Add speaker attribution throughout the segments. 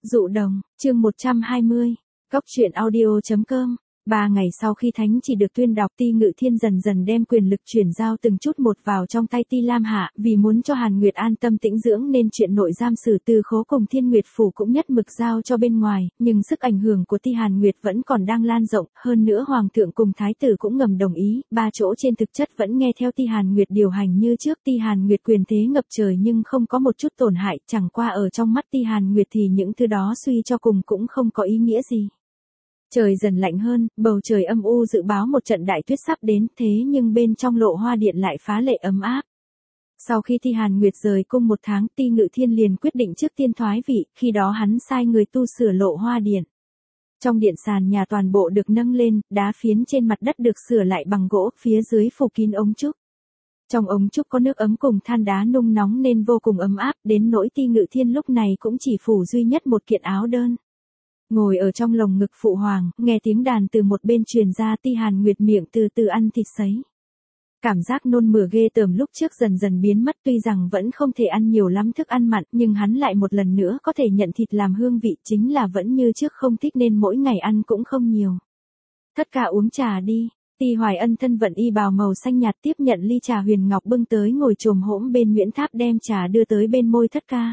Speaker 1: Dụ đồng, chương 120, Cóc truyện audio.com. 3 ngày sau khi thánh chỉ được tuyên đọc, Ti Ngự Thiên dần dần đem quyền lực chuyển giao từng chút một vào trong tay Ti Lam Hạ, vì muốn cho Hàn Nguyệt an tâm tĩnh dưỡng nên chuyện nội giam xử từ khố cùng Thiên Nguyệt phủ cũng nhất mực giao cho bên ngoài, nhưng sức ảnh hưởng của Ti Hàn Nguyệt vẫn còn đang lan rộng, hơn nữa hoàng thượng cùng thái tử cũng ngầm đồng ý, ba chỗ trên thực chất vẫn nghe theo Ti Hàn Nguyệt điều hành như trước. Ti Hàn Nguyệt quyền thế ngập trời nhưng không có một chút tổn hại, chẳng qua ở trong mắt Ti Hàn Nguyệt thì những thứ đó suy cho cùng cũng không có ý nghĩa gì. Trời dần lạnh hơn, bầu trời âm u dự báo một trận đại tuyết sắp đến, thế nhưng bên trong Lộ Hoa Điện lại phá lệ ấm áp. Sau khi Ti Hàn Nguyệt rời cung 1 tháng, Ti Ngự Thiên liền quyết định trước tiên thoái vị, khi đó hắn sai người tu sửa Lộ Hoa Điện. Trong điện sàn nhà toàn bộ được nâng lên, đá phiến trên mặt đất được sửa lại bằng gỗ, phía dưới phủ kín ống trúc. Trong ống trúc có nước ấm cùng than đá nung nóng nên vô cùng ấm áp, đến nỗi Ti Ngự Thiên lúc này cũng chỉ phủ duy nhất một kiện áo đơn. Ngồi ở trong lồng ngực phụ hoàng, nghe tiếng đàn từ một bên truyền ra, Ti Hàn Nguyệt miệng từ từ ăn thịt sấy. Cảm giác nôn mửa ghê tởm lúc trước dần dần biến mất, tuy rằng vẫn không thể ăn nhiều lắm thức ăn mặn, nhưng hắn lại một lần nữa có thể nhận thịt làm hương vị, chính là vẫn như trước không thích nên mỗi ngày ăn cũng không nhiều. Tất cả uống trà đi. Ti Hoài Ân thân vận y bào màu xanh nhạt tiếp nhận ly trà huyền ngọc bưng tới, ngồi chồm hổm bên Nguyễn Tháp đem trà đưa tới bên môi Thất ca.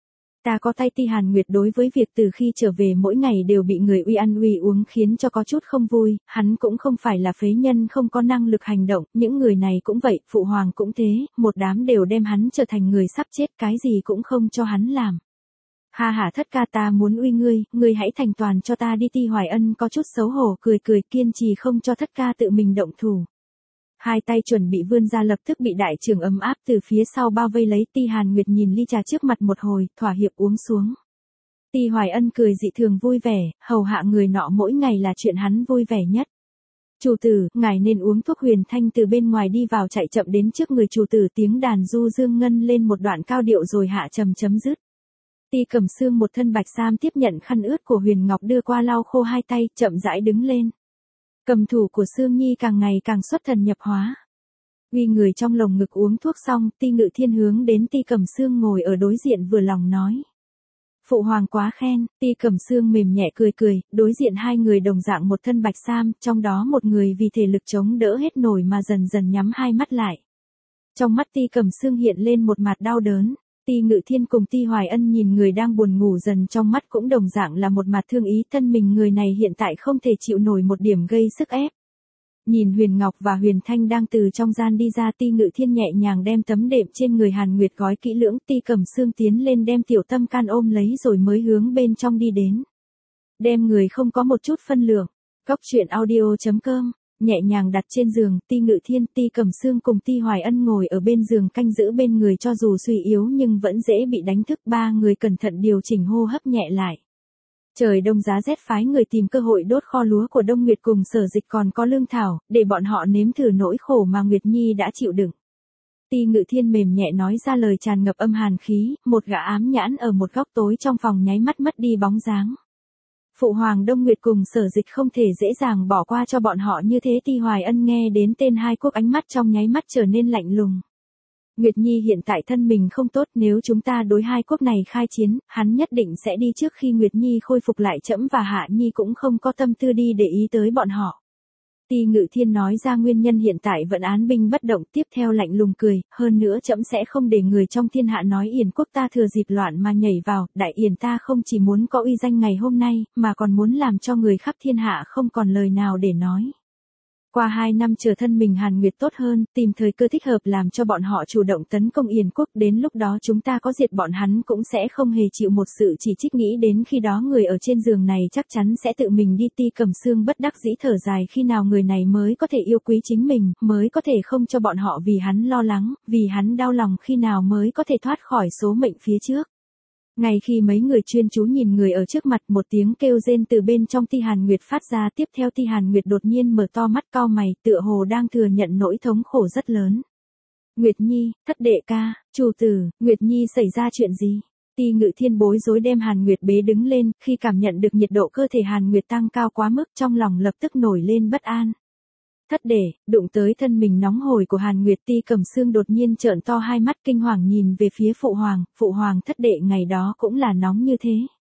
Speaker 1: Ta có tay. Ti Hàn Nguyệt đối với việc từ khi trở về mỗi ngày đều bị người uy ăn uy uống khiến cho có chút không vui, hắn cũng không phải là phế nhân không có năng lực hành động, những người này cũng vậy, phụ hoàng cũng thế, một đám đều đem hắn trở thành người sắp chết, cái gì cũng không cho hắn làm. Ha ha Thất ca, ta muốn uy ngươi hãy thành toàn cho ta đi. Ti Hoài Ân có chút xấu hổ cười cười, kiên trì không cho Thất ca tự mình động thủ. Hai tay chuẩn bị vươn ra lập tức bị đại trưởng ấm áp từ phía sau bao vây lấy. Ti Hàn Nguyệt nhìn ly trà trước mặt một hồi, thỏa hiệp uống xuống. Ti Hoài Ân cười dị thường vui vẻ, hầu hạ người nọ mỗi ngày là chuyện hắn vui vẻ nhất. Chủ tử, ngài nên uống thuốc. Huyền Thanh từ bên ngoài đi vào chạy chậm đến trước người chủ tử, tiếng đàn du dương ngân lên một đoạn cao điệu rồi hạ trầm chấm dứt. Ti Cẩm Sương một thân bạch sam tiếp nhận khăn ướt của Huyền Ngọc đưa qua lau khô hai tay, chậm rãi đứng lên. Cầm thủ của Sương Nhi càng ngày càng xuất thần nhập hóa. Uy người trong lồng ngực uống thuốc xong, Ti Ngự Thiên hướng đến Ti Cẩm Sương ngồi ở đối diện vừa lòng nói. Phụ hoàng quá khen. Ti Cẩm Sương mềm nhẹ cười cười, đối diện hai người đồng dạng một thân bạch sam, trong đó một người vì thể lực chống đỡ hết nổi mà dần dần nhắm hai mắt lại. Trong mắt Ti Cẩm Sương hiện lên một mặt đau đớn. Ti Ngự Thiên cùng Ti Hoài Ân nhìn người đang buồn ngủ dần, trong mắt cũng đồng dạng là một mặt thương ý, thân mình người này hiện tại không thể chịu nổi một điểm gây sức ép. Nhìn Huyền Ngọc và Huyền Thanh đang từ trong gian đi ra, Ti Ngự Thiên nhẹ nhàng đem tấm đệm trên người Hàn Nguyệt gói kỹ lưỡng, Ti Cẩm Sương tiến lên đem Tiểu Tâm Can ôm lấy rồi mới hướng bên trong đi đến. Đem người không có một chút phân lượng. Cóc truyện audio.com. Nhẹ nhàng đặt trên giường, Ti Ngự Thiên, Ti Cẩm Sương cùng Ti Hoài Ân ngồi ở bên giường canh giữ bên người, cho dù suy yếu nhưng vẫn dễ bị đánh thức. Ba người cẩn thận điều chỉnh hô hấp nhẹ lại. Trời đông giá rét, phái người tìm cơ hội đốt kho lúa của Đông Nguyệt cùng Sở Dịch còn có lương thảo, để bọn họ nếm thử nỗi khổ mà Nguyệt Nhi đã chịu đựng. Ti Ngự Thiên mềm nhẹ nói ra lời tràn ngập âm hàn khí, một gã ám nhãn ở một góc tối trong phòng nháy mắt mất đi bóng dáng. Phụ hoàng Đông Nguyệt cùng Sở Dịch không thể dễ dàng bỏ qua cho bọn họ như thế. Ti Hoài Ân nghe đến tên hai quốc ánh mắt trong nháy mắt trở nên lạnh lùng. Nguyệt Nhi hiện tại thân mình không tốt, nếu chúng ta đối hai quốc này khai chiến, hắn nhất định sẽ đi trước. Khi Nguyệt Nhi khôi phục lại, trẫm và Hạ Nhi cũng không có tâm tư đi để ý tới bọn họ. Ti Ngự Thiên nói ra nguyên nhân hiện tại vẫn án binh bất động, tiếp theo lạnh lùng cười, hơn nữa trẫm sẽ không để người trong thiên hạ nói Yển quốc ta thừa dịp loạn mà nhảy vào, Đại Yển ta không chỉ muốn có uy danh ngày hôm nay, mà còn muốn làm cho người khắp thiên hạ không còn lời nào để nói. Qua 2 năm chờ thân mình Hàn Nguyệt tốt hơn, tìm thời cơ thích hợp làm cho bọn họ chủ động tấn công Yển quốc, đến lúc đó chúng ta có diệt bọn hắn cũng sẽ không hề chịu một sự chỉ trích, nghĩ đến khi đó người ở trên giường này chắc chắn sẽ tự mình đi. Ti Cẩm Sương bất đắc dĩ thở dài, khi nào người này mới có thể yêu quý chính mình, mới có thể không cho bọn họ vì hắn lo lắng, vì hắn đau lòng, khi nào mới có thể thoát khỏi số mệnh phía trước. Ngay khi mấy người chuyên chú nhìn người ở trước mặt, một tiếng kêu rên từ bên trong Ti Hàn Nguyệt phát ra, tiếp theo Ti Hàn Nguyệt đột nhiên mở to mắt cau mày, tựa hồ đang thừa nhận nỗi thống khổ rất lớn. Nguyệt Nhi, Thất đệ ca, chủ tử, Nguyệt Nhi xảy ra chuyện gì? Ti Ngự Thiên bối rối đem Hàn Nguyệt bế đứng lên, khi cảm nhận được nhiệt độ cơ thể Hàn Nguyệt tăng cao quá mức, trong lòng lập tức nổi lên bất an. Thất để, đụng tới thân mình nóng hổi của Hàn Nguyệt. Ti Cẩm Sương đột nhiên trợn to hai mắt kinh hoàng nhìn về phía phụ hoàng, thất đệ ngày đó cũng là nóng như thế.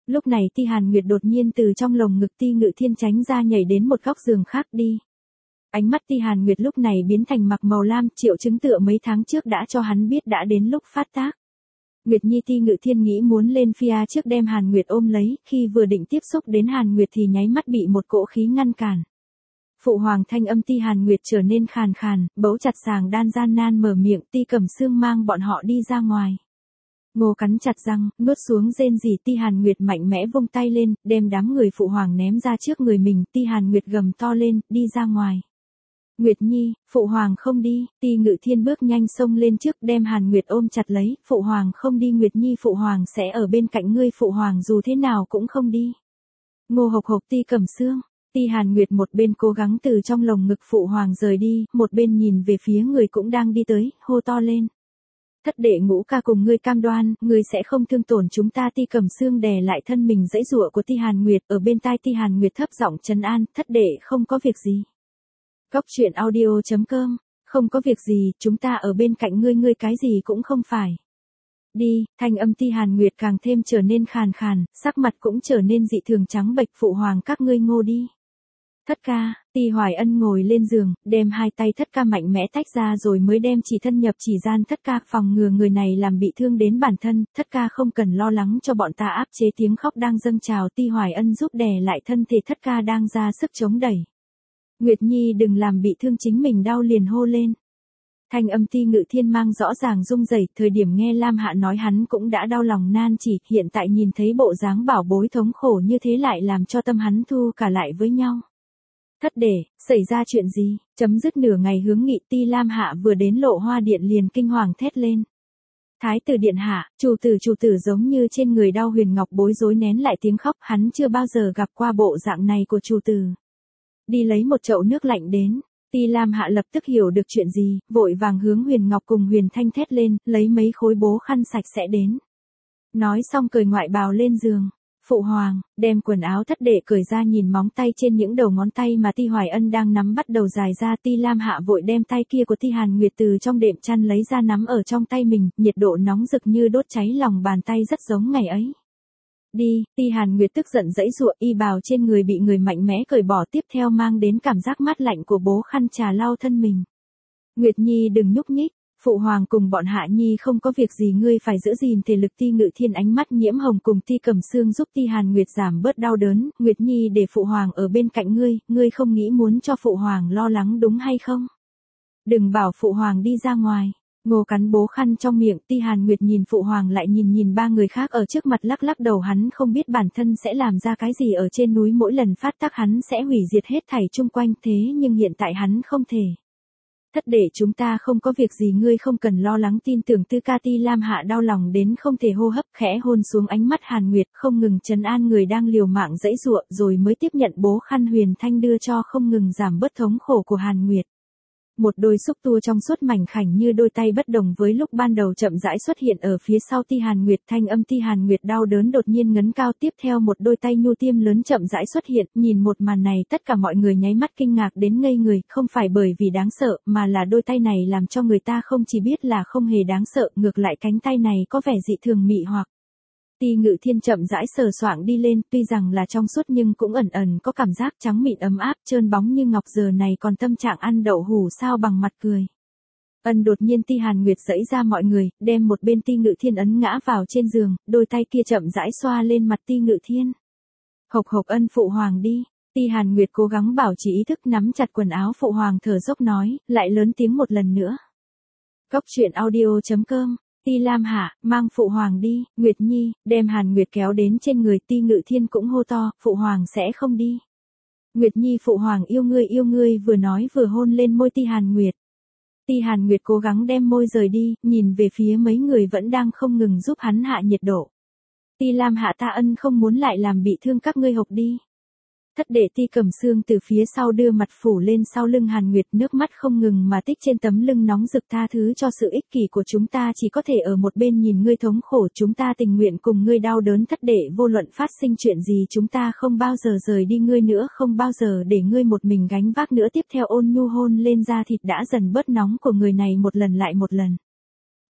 Speaker 1: Lúc này Ti Hàn Nguyệt đột nhiên từ trong lồng ngực Ti Ngự Thiên tránh ra nhảy đến một góc giường khác đi. Ánh mắt Ti Hàn Nguyệt lúc này biến thành mặc màu lam, triệu chứng tựa mấy tháng trước đã cho hắn biết đã đến lúc phát tác. Nguyệt Nhi Ti Ngự Thiên nghĩ muốn lên phía trước đem Hàn Nguyệt ôm lấy, khi vừa định tiếp xúc đến Hàn Nguyệt thì nháy mắt bị một cỗ khí ngăn cản. Phụ hoàng thanh âm Ti Hàn Nguyệt trở nên khàn khàn, bấu chặt sàng đan gian nan mở miệng, Ti Cẩm Sương mang bọn họ đi ra ngoài. Ngô cắn chặt răng, nuốt xuống rên rỉ. Ti Hàn Nguyệt mạnh mẽ vung tay lên, đem đám người phụ hoàng ném ra trước người mình. Ti Hàn Nguyệt gầm to lên, đi ra ngoài. Nguyệt Nhi, phụ hoàng không đi. Ti Ngự Thiên bước nhanh xông lên trước, đem Hàn Nguyệt ôm chặt lấy. Phụ hoàng không đi Nguyệt Nhi, phụ hoàng sẽ ở bên cạnh ngươi, phụ hoàng dù thế nào cũng không đi. Ngô hộc hộc Ti Cẩm Sương. Ti Hàn Nguyệt một bên cố gắng từ trong lồng ngực phụ hoàng rời đi, một bên nhìn về phía người cũng đang đi tới, hô to lên. Thất đệ Ngũ ca cùng ngươi cam đoan, ngươi sẽ không thương tổn chúng ta. Ti Cẩm Sương đè lại thân mình giãy giụa của Ti Hàn Nguyệt, ở bên tai Ti Hàn Nguyệt thấp giọng trấn an, thất đệ không có việc gì. Cóc truyện audio.com, không có việc gì, chúng ta ở bên cạnh ngươi, ngươi cái gì cũng không phải. Đi, thanh âm Ti Hàn Nguyệt càng thêm trở nên khàn khàn, sắc mặt cũng trở nên dị thường trắng bệch, phụ hoàng các ngươi ngô đi. Thất ca, Ti Hoài Ân ngồi lên giường, đem hai tay thất ca mạnh mẽ tách ra rồi mới đem chỉ thân nhập chỉ gian thất ca, phòng ngừa người này làm bị thương đến bản thân, thất ca không cần lo lắng cho bọn ta. Áp chế tiếng khóc đang dâng trào, Ti Hoài Ân giúp đè lại thân thể thất ca đang ra sức chống đẩy. Nguyệt Nhi đừng làm bị thương chính mình, đau liền hô lên. Thanh âm Ti Ngự Thiên mang rõ ràng rung rẩy, thời điểm nghe Lam Hạ nói hắn cũng đã đau lòng nan chỉ, hiện tại nhìn thấy bộ dáng bảo bối thống khổ như thế lại làm cho tâm hắn thu cả lại với nhau. Thất đệ, xảy ra chuyện gì? Chấm dứt nửa ngày hướng nghị, Ti Lam Hạ vừa đến Lộ Hoa Điện liền kinh hoàng thét lên. Thái tử điện hạ, chủ tử giống như trên người đau. Huyền Ngọc bối rối nén lại tiếng khóc, hắn chưa bao giờ gặp qua bộ dạng này của chủ tử. Đi lấy một chậu nước lạnh đến. Ti Lam Hạ lập tức hiểu được chuyện gì, vội vàng hướng Huyền Ngọc cùng Huyền Thanh thét lên, lấy mấy khối bố khăn sạch sẽ đến. Nói xong cởi ngoại bào lên giường. Phụ hoàng, đem quần áo thất đệ cởi ra, nhìn móng tay trên những đầu ngón tay mà Ti Hoài Ân đang nắm bắt đầu dài ra. Ti Lam Hạ vội đem tay kia của Ti Hàn Nguyệt từ trong đệm chăn lấy ra nắm ở trong tay mình, nhiệt độ nóng rực như đốt cháy lòng bàn tay, rất giống ngày ấy. Đi, Ti Hàn Nguyệt tức giận giãy giụa, y bào trên người bị người mạnh mẽ cởi bỏ, tiếp theo mang đến cảm giác mát lạnh của bố khăn trà lau thân mình. Nguyệt Nhi đừng nhúc nhích. Phụ hoàng cùng bọn Hạ Nhi không có việc gì, ngươi phải giữ gìn thể lực. Ti Ngự Thiên ánh mắt nhiễm hồng cùng Ti Cẩm Sương giúp Ti Hàn Nguyệt giảm bớt đau đớn. Nguyệt Nhi để phụ hoàng ở bên cạnh ngươi, ngươi không nghĩ muốn cho phụ hoàng lo lắng đúng hay không? Đừng bảo phụ hoàng đi ra ngoài. Ngô cắn bố khăn trong miệng. Ti Hàn Nguyệt nhìn phụ hoàng lại nhìn ba người khác ở trước mặt, lắc lắc đầu, hắn không biết bản thân sẽ làm ra cái gì ở trên núi, mỗi lần phát tác hắn sẽ hủy diệt hết thảy chung quanh, thế nhưng hiện tại hắn không thể. Thất đệ chúng ta không có việc gì, ngươi không cần lo lắng, tin tưởng tư ca. Ti Lam Hạ đau lòng đến không thể hô hấp, khẽ hôn xuống ánh mắt Hàn Nguyệt, không ngừng trấn an người đang liều mạng giãy giụa, rồi mới tiếp nhận bố khăn Huyền Thanh đưa cho, không ngừng giảm bớt thống khổ của Hàn Nguyệt. Một đôi xúc tua trong suốt mảnh khảnh như đôi tay bất đồng với lúc ban đầu chậm rãi xuất hiện ở phía sau Ti Hàn Nguyệt, thanh âm Ti Hàn Nguyệt đau đớn đột nhiên ngấn cao, tiếp theo một đôi tay nhu tiêm lớn chậm rãi xuất hiện, nhìn một màn này tất cả mọi người nháy mắt kinh ngạc đến ngây người, không phải bởi vì đáng sợ, mà là đôi tay này làm cho người ta không chỉ biết là không hề đáng sợ, ngược lại cánh tay này có vẻ dị thường mị hoặc. Ti Ngự Thiên chậm rãi sờ soạng đi lên, tuy rằng là trong suốt nhưng cũng ẩn ẩn có cảm giác trắng mịn ấm áp, trơn bóng như ngọc, giờ này còn tâm trạng ăn đậu hủ sao bằng mặt cười. Ân đột nhiên Ti Hàn Nguyệt giãy ra mọi người, đem một bên Ti Ngự Thiên ấn ngã vào trên giường, đôi tay kia chậm rãi xoa lên mặt Ti Ngự Thiên. Hộc hộc Ân phụ hoàng đi. Ti Hàn Nguyệt cố gắng bảo trì ý thức, nắm chặt quần áo phụ hoàng, thở dốc nói, lại lớn tiếng một lần nữa. Cóc truyện audio.com. Ti Lam Hạ, mang phụ hoàng đi. Nguyệt Nhi, đem Hàn Nguyệt kéo đến trên người. Ti Ngự Thiên cũng hô to, phụ hoàng sẽ không đi. Nguyệt Nhi phụ hoàng yêu ngươi, vừa nói vừa hôn lên môi Ti Hàn Nguyệt. Ti Hàn Nguyệt cố gắng đem môi rời đi, nhìn về phía mấy người vẫn đang không ngừng giúp hắn hạ nhiệt độ. Ti Lam Hạ, ta ân không muốn lại làm bị thương các ngươi, học đi. Thất đệ Ti Cẩm Sương từ phía sau đưa mặt phủ lên sau lưng Hàn Nguyệt, nước mắt không ngừng mà tích trên tấm lưng nóng rực, tha thứ cho sự ích kỷ của chúng ta, chỉ có thể ở một bên nhìn ngươi thống khổ, chúng ta tình nguyện cùng ngươi đau đớn. Thất đệ, vô luận phát sinh chuyện gì chúng ta không bao giờ rời đi ngươi nữa, không bao giờ để ngươi một mình gánh vác nữa. Tiếp theo ôn nhu hôn lên da thịt đã dần bớt nóng của người này một lần lại một lần.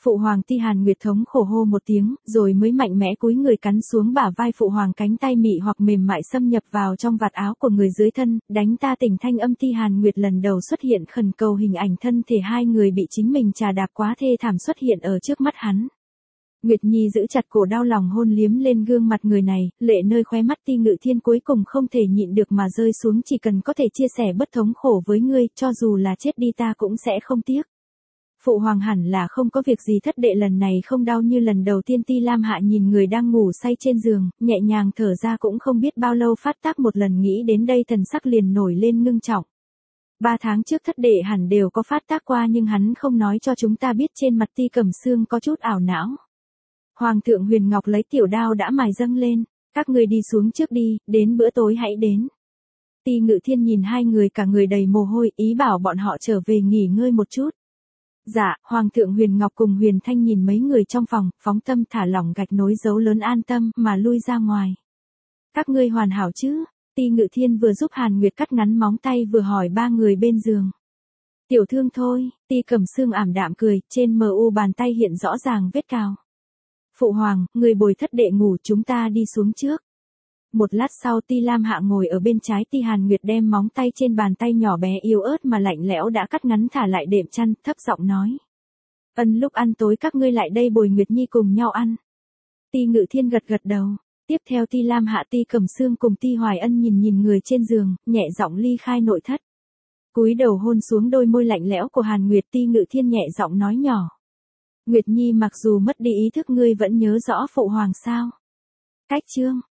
Speaker 1: Phụ hoàng Ti Hàn Nguyệt thống khổ hô một tiếng, rồi mới mạnh mẽ cúi người cắn xuống bả vai phụ hoàng, cánh tay mị hoặc mềm mại xâm nhập vào trong vạt áo của người dưới thân, đánh ta tỉnh thanh âm Ti Hàn Nguyệt lần đầu xuất hiện khẩn cầu, hình ảnh thân thể hai người bị chính mình trà đạp quá thê thảm xuất hiện ở trước mắt hắn. Nguyệt Nhi giữ chặt cổ, đau lòng hôn liếm lên gương mặt người này, lệ nơi khóe mắt Ti Ngự Thiên cuối cùng không thể nhịn được mà rơi xuống, chỉ cần có thể chia sẻ bất thống khổ với ngươi, cho dù là chết đi ta cũng sẽ không tiếc. Phụ hoàng hẳn là không có việc gì, thất đệ lần này không đau như lần đầu tiên. Ti Lam Hạ nhìn người đang ngủ say trên giường, nhẹ nhàng thở ra, cũng không biết bao lâu phát tác một lần, nghĩ đến đây thần sắc liền nổi lên ngưng trọng. 3 tháng trước thất đệ hẳn đều có phát tác qua, nhưng hắn không nói cho chúng ta biết. Trên mặt Ti Cẩm Sương có chút ảo não. Hoàng thượng Huyền Ngọc lấy tiểu đao đã mài dâng lên, các ngươi đi xuống trước đi, đến bữa tối hãy đến. Ti Ngự Thiên nhìn hai người cả người đầy mồ hôi, ý bảo bọn họ trở về nghỉ ngơi một chút. Dạ, Hoàng thượng Huyền Ngọc cùng Huyền Thanh nhìn mấy người trong phòng, phóng tâm thả lỏng gạch nối dấu lớn an tâm mà lui ra ngoài. Các ngươi hoàn hảo chứ? Ti Ngự Thiên vừa giúp Hàn Nguyệt cắt ngắn móng tay vừa hỏi ba người bên giường. Tiểu thương thôi, Ti Cẩm Sương ảm đạm cười, trên mu bàn tay hiện rõ ràng vết cào. Phụ hoàng, người bồi thất đệ ngủ, chúng ta đi xuống trước. Một lát sau Ti Lam Hạ ngồi ở bên trái Ti Hàn Nguyệt, đem móng tay trên bàn tay nhỏ bé yếu ớt mà lạnh lẽo đã cắt ngắn thả lại đệm chăn, thấp giọng nói. Lúc ăn tối các ngươi lại đây bồi Nguyệt Nhi cùng nhau ăn. Ti Ngự Thiên gật gật đầu. Tiếp theo Ti Lam Hạ, Ti Cẩm Sương cùng Ti Hoài Ân nhìn người trên giường, nhẹ giọng ly khai nội thất. Cúi đầu hôn xuống đôi môi lạnh lẽo của Hàn Nguyệt, Ti Ngự Thiên nhẹ giọng nói nhỏ. Nguyệt Nhi, mặc dù mất đi ý thức, ngươi vẫn nhớ rõ phụ hoàng sao? Cách chương